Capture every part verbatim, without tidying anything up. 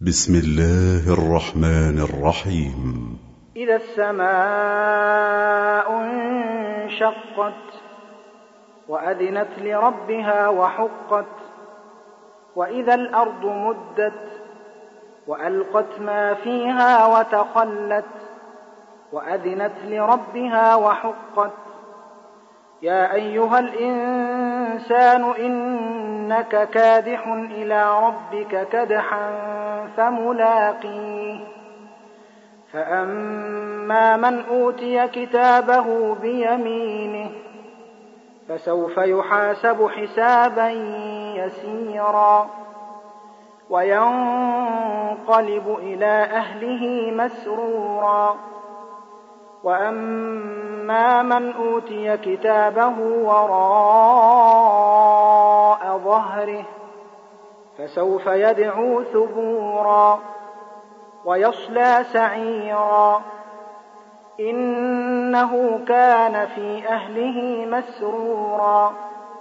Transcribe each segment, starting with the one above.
بسم الله الرحمن الرحيم. إذا السماء انشقت وأذنت لربها وحقت وإذا الأرض مدت وألقت ما فيها وتخلت وأذنت لربها وحقت يا أيها الإنسان إنك كادح إلى ربك كدحا فملاقيه فأما من أوتي كتابه بيمينه فسوف يحاسب حسابا يسيرا وينقلب إلى أهله مسرورا وأما من أوتي كتابه وراء ظهره فسوف يدعو ثبورا ويصلى سعيرا إنه كان في أهله مسرورا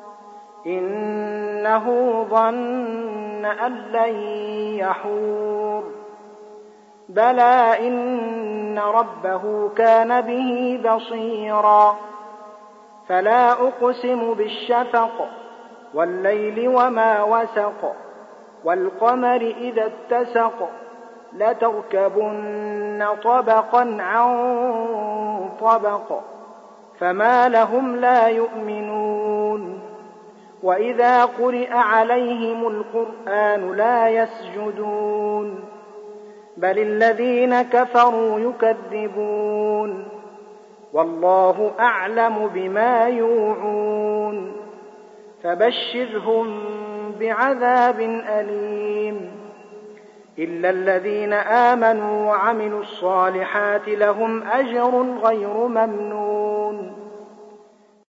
إنه ظن أن لن يحور بلى إن ربه كان به بصيرا فلا أقسم بالشفق والليل وما وسق والقمر إذا اتسق لتركبن طبقا عن طبق فما لهم لا يؤمنون وإذا قرئ عليهم القرآن لا يسجدون بل الذين كفروا يكذبون والله أعلم بما يوعون فبشرهم بعذاب أليم إلا الذين آمنوا وعملوا الصالحات لهم أجر غير ممنون